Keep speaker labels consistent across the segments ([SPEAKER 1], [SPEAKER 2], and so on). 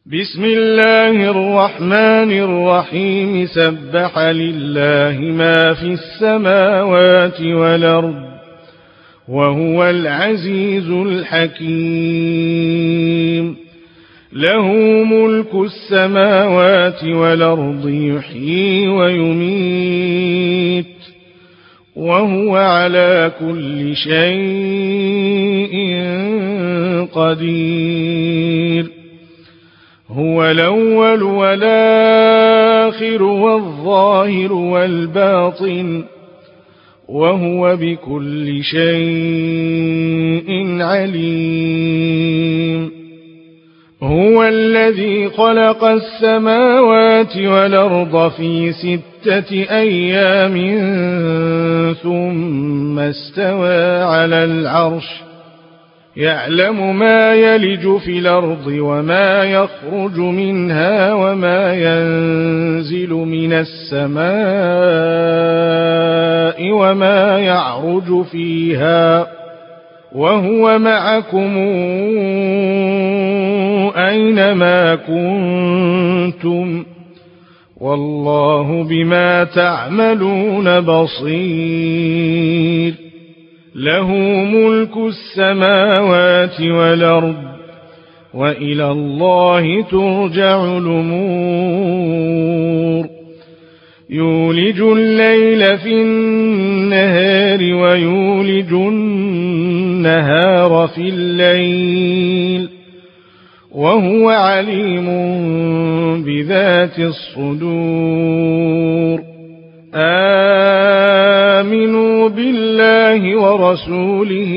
[SPEAKER 1] بسم الله الرحمن الرحيم سبح لله ما في السماوات والأرض وهو العزيز الحكيم له ملك السماوات والأرض يحيي ويميت وهو على كل شيء قدير هو الأول والآخر والظاهر والباطن وهو بكل شيء عليم هو الذي خلق السماوات والأرض في 6 أيام ثم استوى على العرش يعلم ما يلج في الأرض وما يخرج منها وما ينزل من السماء وما يعرج فيها وهو معكم أينما كنتم والله بما تعملون بصير له ملك السماوات والأرض وإلى الله ترجع الأمور يولج الليل في النهار ويولج النهار في الليل وهو عليم بذات الصدور آمنوا بالله ورسوله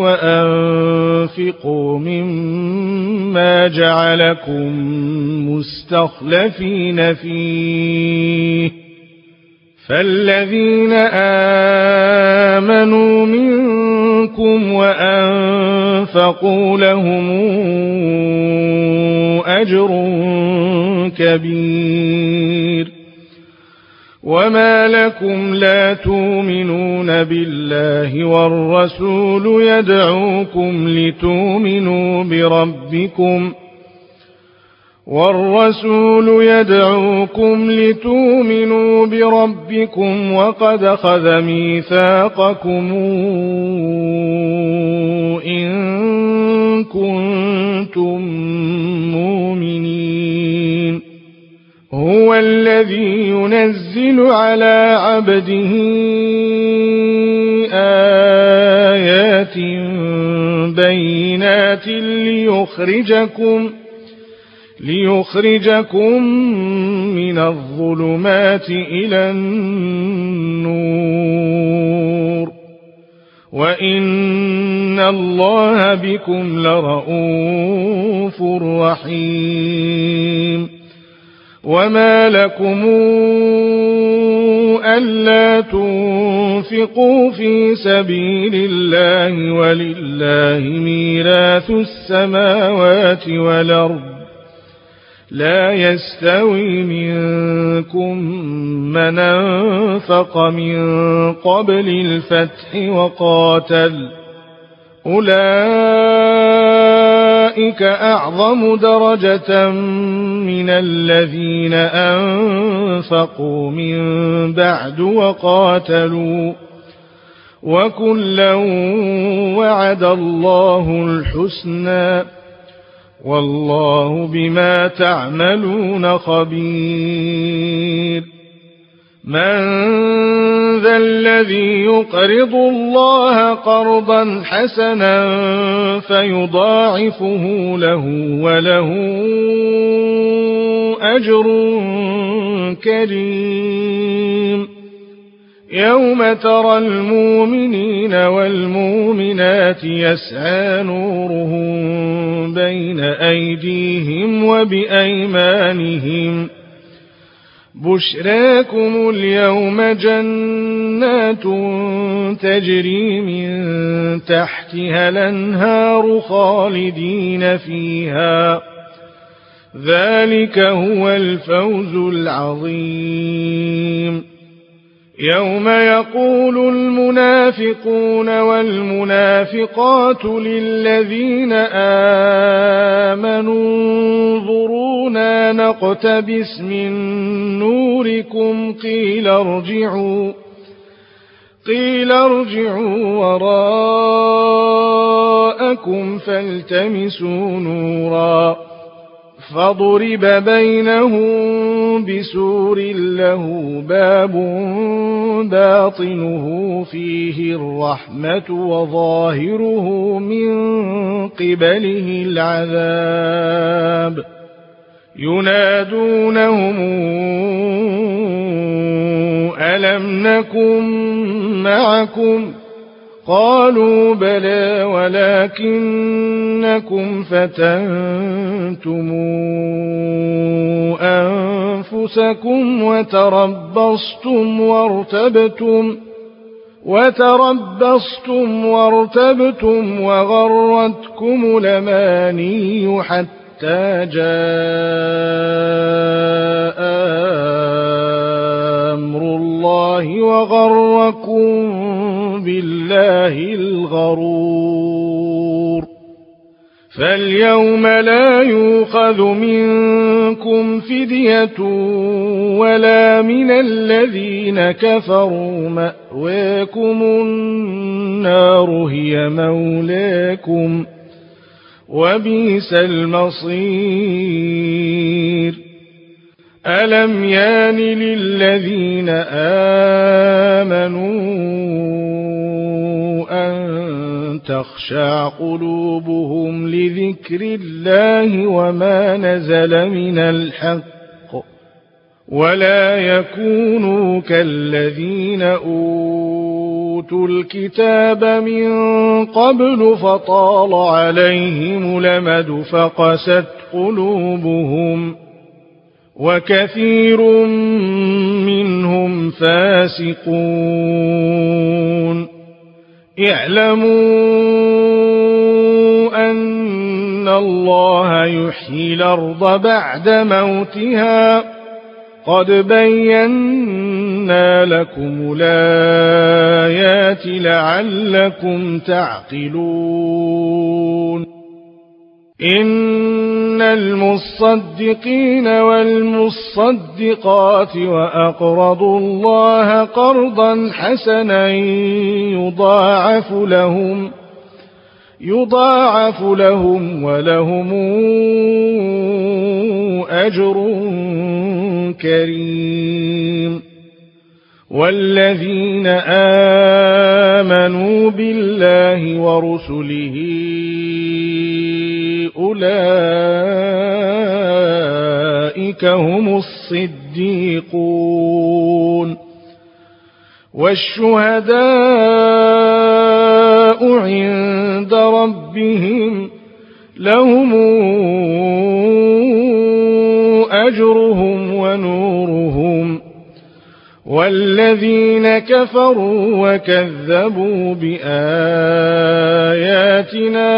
[SPEAKER 1] وأنفقوا مما جعلكم مستخلفين فيه فالذين آمنوا منكم وأنفقوا لهم أجر كبير وما لكم لا تؤمنون بالله والرسول يدعوكم لتؤمنوا بربكم وقد أخذ ميثاقكم إن كنتم مؤمنين هو الذي ينزل على عبده آيات بينات ليخرجكم من الظلمات إلى النور وإن الله بكم لرءوف رحيم وما لكم ألا تنفقوا في سبيل الله ولله ميراث السماوات والأرض لا يستوي منكم من أنفق من قبل الفتح وقاتل أولئك أعظم درجة من الذين أنفقوا من بعد وقاتلوا وكلا وعد الله الحسنى والله بما تعملون خبير من ذا الذي يقرض الله قرضا حسنا فيضاعفه له وله أجر كريم يوم ترى المؤمنين والمؤمنات يسعى نورهم بين أيديهم وبأيمانهم بشراكم اليوم جنات تجري من تحتها الأنهار خالدين فيها ذلك هو الفوز العظيم يوم يقول المنافقون والمنافقات للذين آمنوا انظرونا ربنا نقتبس من نوركم قيل ارجعوا وراءكم فالتمسوا نورا فضرب بينهم بسور له باب باطنه فيه الرحمة وظاهره من قبله العذاب ينادونهم ألم نكن معكم قالوا بلى ولكنكم فتنتم أنفسكم وتربصتم وارتبتم وغرتكم الأماني حتى جاء أمر الله وغركم بالله الغرور فاليوم لا يؤخذ منكم فدية ولا من الذين كفروا مأواكم النار هي مولاكم وبئس المصير ألم يان للذين آمنوا أن تخشع قلوبهم لذكر الله وما نزل من الحق ولا يكونوا كالذين أوتوا الكتاب من قبل فطال عليهم الأمد فقست قلوبهم وكثير منهم فاسقون اعلموا أن الله يحيي الأرض بعد موتها قد بينا لكم الآيات لعلكم تعقلون إن المصدقين والمصدقات وأقرضوا الله قرضا حسنا يضاعف لهم ولهم أجر كريم والذين آمنوا بالله ورسله أولئك هم الصديقون والشهداء عند ربهم لهم أجرهم ونورهم والذين كفروا وكذبوا بآياتنا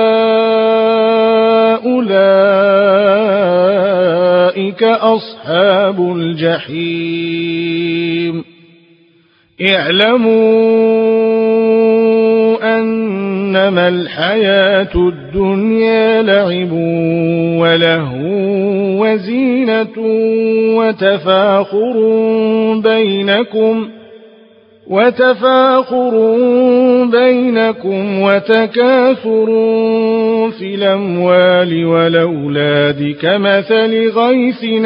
[SPEAKER 1] أولئك أصحاب الجحيم اعلموا أنما الحياة الدنيا لعب ولهو وزينة وتفاخر بينكم وتكاثر في الأموال والأولاد كمثل غيث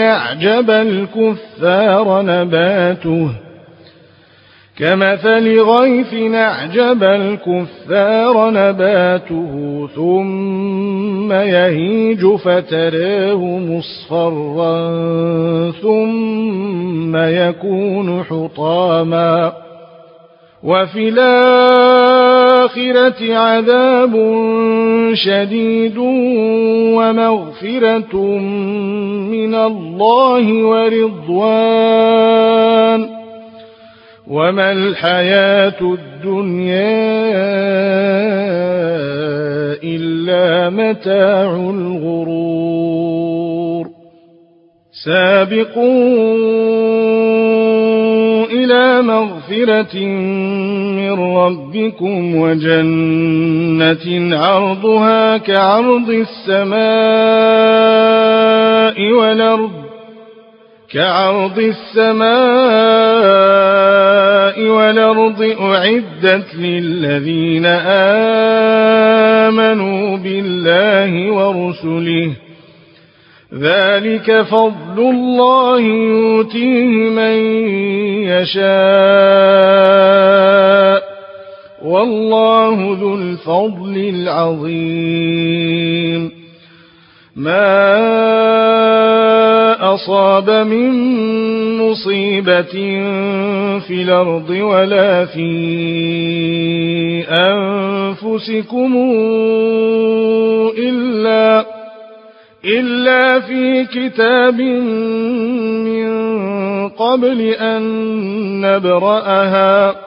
[SPEAKER 1] أعجب الكفار نباته ثم يهيج فتراه مصفرا ثم يكون حطاما وفي الآخرة عذاب شديد ومغفرة من الله ورضوان وما الحياة الدنيا إلا متاع الغرور سابقوا إلى مغفرة من ربكم وجنة عرضها كعرض السماء والأرض أعدت للذين آمنوا بالله ورسله ذلك فضل الله يؤتيه من يشاء والله ذو الفضل العظيم ما أصاب من مصيبة في الأرض ولا في أنفسكم إلا في كتاب من قبل أن نبرأها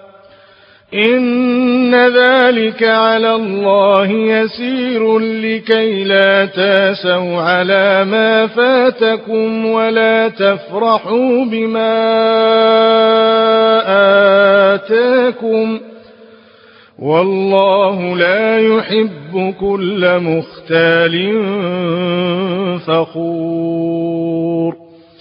[SPEAKER 1] إن ذلك على الله يسير لكي لا تاسوا على ما فاتكم ولا تفرحوا بما آتاكم والله لا يحب كل مختال فخور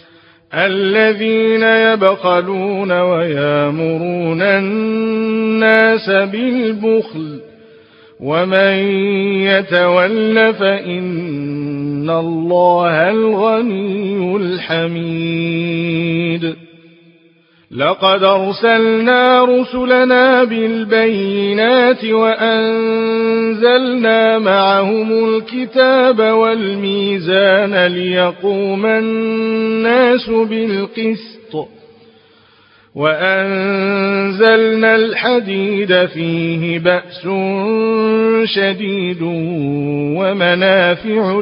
[SPEAKER 1] الذين يبخلون ويامرون الناس بالبخل ومن يتول فإن الله الغني الحميد لقد أرسلنا رسلنا بالبينات وأنزلنا معهم الكتاب والميزان ليقوم الناس بالقسط وأنزلنا الحديد فيه بأس شديد ومنافع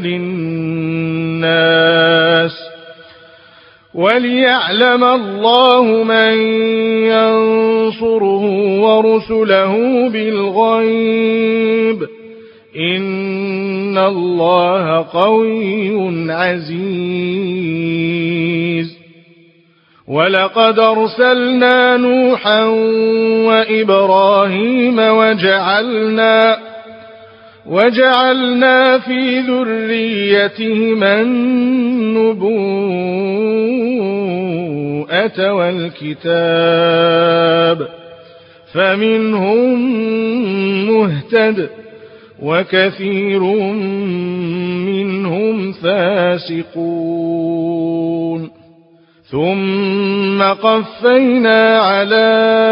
[SPEAKER 1] للناس وليعلم الله من ينصره ورسله بالغيب إن الله قوي عزيز ولقد أرسلنا نوحا وإبراهيم وجعلنا في ذريتهما النبوءة والكتاب فمنهم مهتد وكثير منهم فاسقون ثم قفينا على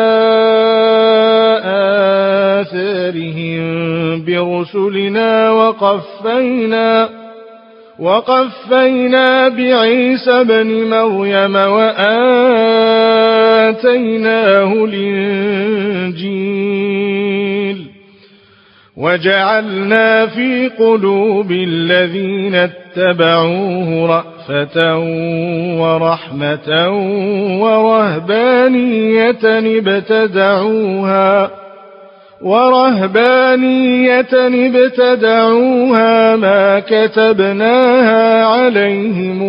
[SPEAKER 1] آثارهم برسلنا وقفينا بعيسى ابن مريم وآتيناه الإنجيل وجعلنا في قلوب الذين اتبعوه رأفة ورحمة ورهبانية ابتدعوها ما كتبناها عليهم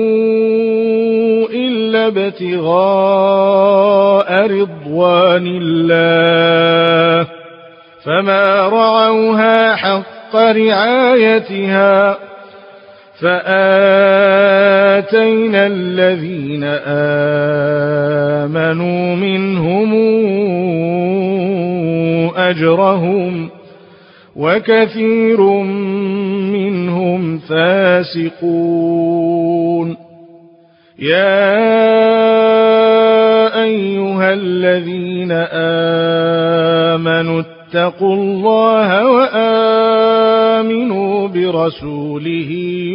[SPEAKER 1] إلا ابتغاء رضوان الله فما رعوها حق رعايتها فآتينا الذين آمنوا منهم أجرهم وكثير منهم فاسقون يا أيها الذين آمنوا اتقوا الله وآمنوا برسوله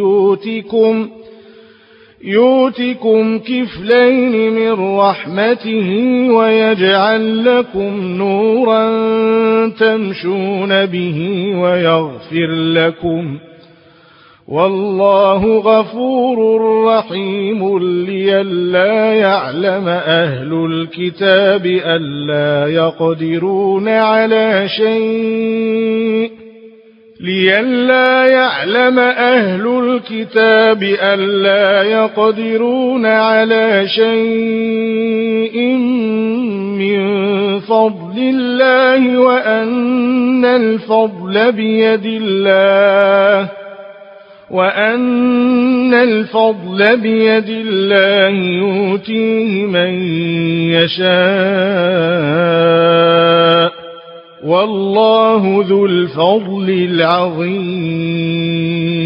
[SPEAKER 1] يؤتكم كفلين من رحمته ويجعل لكم نورا تمشون به ويغفر لكم والله غفور رحيم لئلا يعلم أهل الكتاب ألا يقدرون على شيء لئلا يعلم أهل الكتاب ألا يقدرون على شيء من فضل الله وأن الفضل بيد الله يؤتيه من يشاء والله ذو الفضل العظيم